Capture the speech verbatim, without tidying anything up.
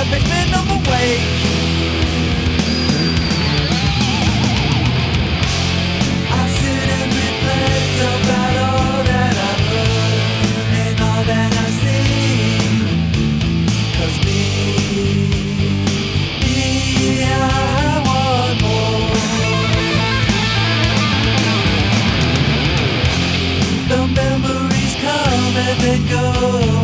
that makes me numb awake. I sit and reflect about all that I've heard and all that I see. 'Cause me, me, I want more. The memories come and then go.